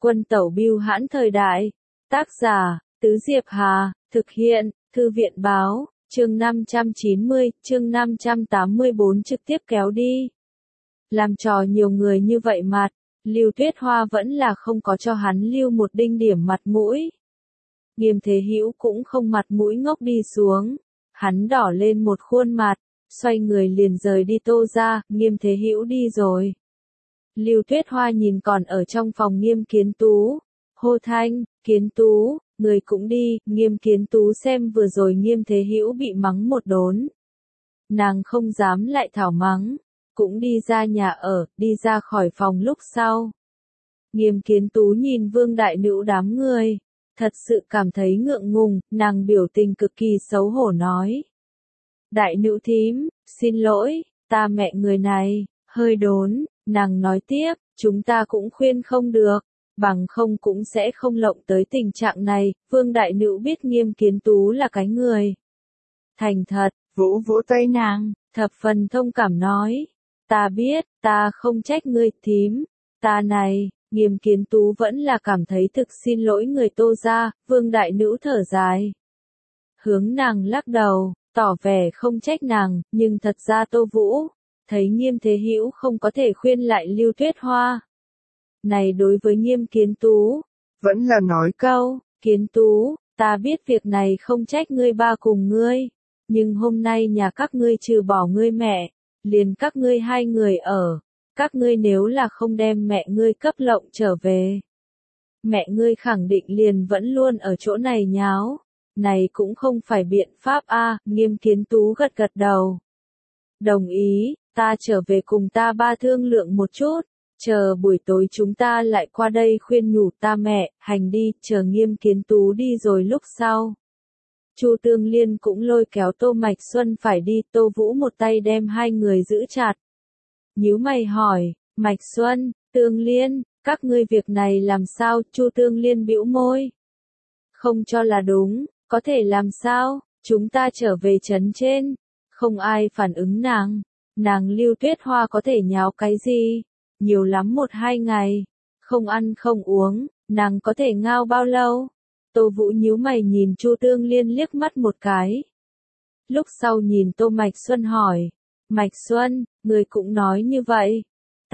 Quân tẩu bưu hãn thời đại. Tác giả, Tứ Diệp Hà, thực hiện, Thư viện báo, chương 590, chương 584 trực tiếp kéo đi. Làm trò nhiều người như vậy mặt, Lưu Tuyết Hoa vẫn là không có cho hắn lưu một đinh điểm mặt mũi. Nghiêm Thế Hữu cũng không mặt mũi ngốc đi xuống, hắn đỏ lên một khuôn mặt, xoay người liền rời đi Tô ra, Nghiêm Thế Hữu đi rồi. Lưu Tuyết Hoa nhìn còn ở trong phòng Nghiêm Kiến Tú, hô thanh, Kiến Tú, người cũng đi, Nghiêm Kiến Tú xem vừa rồi Nghiêm Thế Hữu bị mắng một đốn. Nàng không dám lại thảo mắng, cũng đi ra nhà ở, đi ra khỏi phòng lúc sau. Nghiêm Kiến Tú nhìn Vương Đại Nữu đám người, thật sự cảm thấy ngượng ngùng, nàng biểu tình cực kỳ xấu hổ nói. Đại Nữu thím, xin lỗi, ta mẹ người này, hơi đốn, nàng nói tiếp, chúng ta cũng khuyên không được, bằng không cũng sẽ không lộng tới tình trạng này. Vương Đại Nữu biết Nghiêm Kiến Tú là cái người thành thật, vỗ vỗ tay nàng, thập phần thông cảm nói, ta biết, ta không trách ngươi thím, ta này. Nghiêm Kiến Tú vẫn là cảm thấy thực xin lỗi người Tô ra, Vương Đại Nữu thở dài. Hướng nàng lắc đầu, tỏ vẻ không trách nàng, nhưng thật ra Tô Vũ, thấy Nghiêm Thế Hữu không có thể khuyên lại Lưu Tuyết Hoa. Này đối với Nghiêm Kiến Tú, vẫn là nói câu, Kiến Tú, ta biết việc này không trách ngươi ba cùng ngươi, nhưng hôm nay nhà các ngươi trừ bỏ ngươi mẹ, liền các ngươi hai người ở. Các ngươi nếu là không đem mẹ ngươi cấp lộng trở về, mẹ ngươi khẳng định liền vẫn luôn ở chỗ này nháo, này cũng không phải biện pháp a. Nghiêm Kiến Tú gật gật đầu. Đồng ý, ta trở về cùng ta ba thương lượng một chút, chờ buổi tối chúng ta lại qua đây khuyên nhủ ta mẹ, hành đi, chờ Nghiêm Kiến Tú đi rồi lúc sau. Chu Tương Liên cũng lôi kéo Tô Mạch Xuân phải đi, Tô Vũ một tay đem hai người giữ chặt. Nhíu mày hỏi, Mạch Xuân, Tương Liên, các ngươi việc này làm sao? Chu Tương Liên bĩu môi. Không cho là đúng, có thể làm sao? Chúng ta trở về trấn trên. Không ai phản ứng nàng. Nàng Lưu Tuyết Hoa có thể nháo cái gì? Nhiều lắm 1-2 ngày. Không ăn không uống, nàng có thể ngao bao lâu? Tô Vũ nhíu mày nhìn Chu Tương Liên liếc mắt một cái. Lúc sau nhìn Tô Mạch Xuân hỏi. Mạch Xuân, người cũng nói như vậy.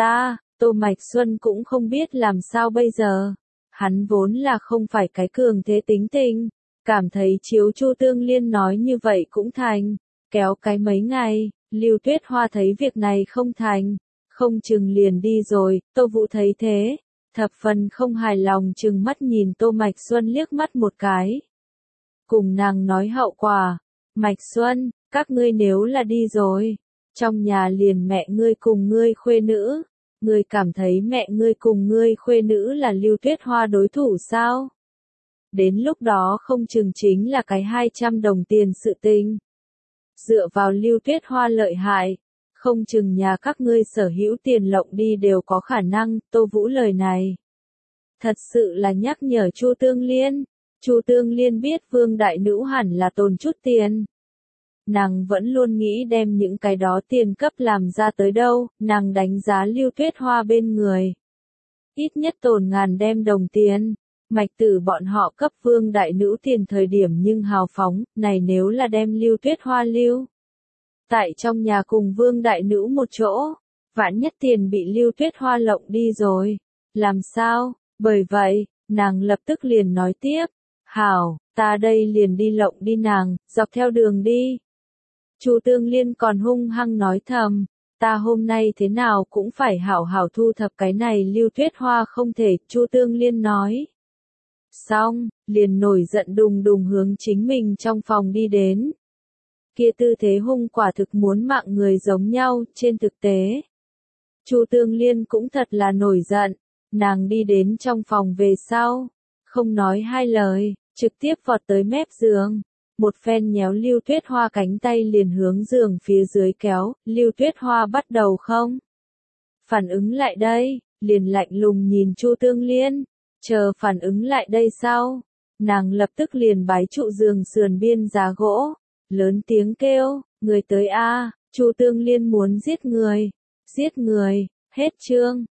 Tô Mạch Xuân cũng không biết làm sao bây giờ. Hắn vốn là không phải cái cường thế tính tình. Cảm thấy chiếu Chu Tương Liên nói như vậy cũng thành. Kéo cái mấy ngày, Lưu Tuyết Hoa thấy việc này không thành. Không chừng liền đi rồi, Tô Vũ thấy thế. Thập phần không hài lòng chừng mắt nhìn Tô Mạch Xuân liếc mắt một cái. Cùng nàng nói hậu quả. Mạch Xuân, các ngươi nếu là đi rồi. Trong nhà liền mẹ ngươi cùng ngươi khuê nữ, ngươi cảm thấy mẹ ngươi cùng ngươi khuê nữ là Lưu Tuyết Hoa đối thủ sao? Đến lúc đó không chừng chính là cái 200 đồng tiền sự tình. Dựa vào Lưu Tuyết Hoa lợi hại, không chừng nhà các ngươi sở hữu tiền lộng đi đều có khả năng. Tô Vũ lời này thật sự là nhắc nhở Chu Tương Liên. Chu Tương Liên biết Vương Đại Nữu hẳn là tồn chút tiền. Nàng vẫn luôn nghĩ đem những cái đó tiền cấp làm ra tới đâu, nàng đánh giá Lưu Tuyết Hoa bên người. Ít nhất tồn ngàn đem đồng tiền, Mạch Tử bọn họ cấp Vương Đại Nữu tiền thời điểm nhưng hào phóng, này nếu là đem Lưu Tuyết Hoa lưu. Tại trong nhà cùng Vương Đại Nữu một chỗ, vạn nhất tiền bị Lưu Tuyết Hoa lộng đi rồi, làm sao? Bởi vậy, nàng lập tức liền nói tiếp, hảo, ta đây liền đi lộng đi nàng, dọc theo đường đi. Chu Tương Liên còn hung hăng nói thầm, ta hôm nay thế nào cũng phải hảo hảo thu thập cái này Lưu Tuyết Hoa không thể, Chu Tương Liên nói. Xong, liền nổi giận đùng đùng hướng chính mình trong phòng đi đến. Kia tư thế hung quả thực muốn mạng người giống nhau, trên thực tế. Chu Tương Liên cũng thật là nổi giận, nàng đi đến trong phòng về sau, không nói hai lời, trực tiếp vọt tới mép giường. Một phen nhéo Lưu Tuyết Hoa cánh tay liền hướng giường phía dưới kéo, Lưu Tuyết Hoa bắt đầu không? Phản ứng lại đây, liền lạnh lùng nhìn Chu Tương Liên, chờ phản ứng lại đây sau. Nàng lập tức liền bái trụ giường sườn biên giá gỗ, lớn tiếng kêu, người tới a. Chu Tương Liên muốn giết người, hết chương.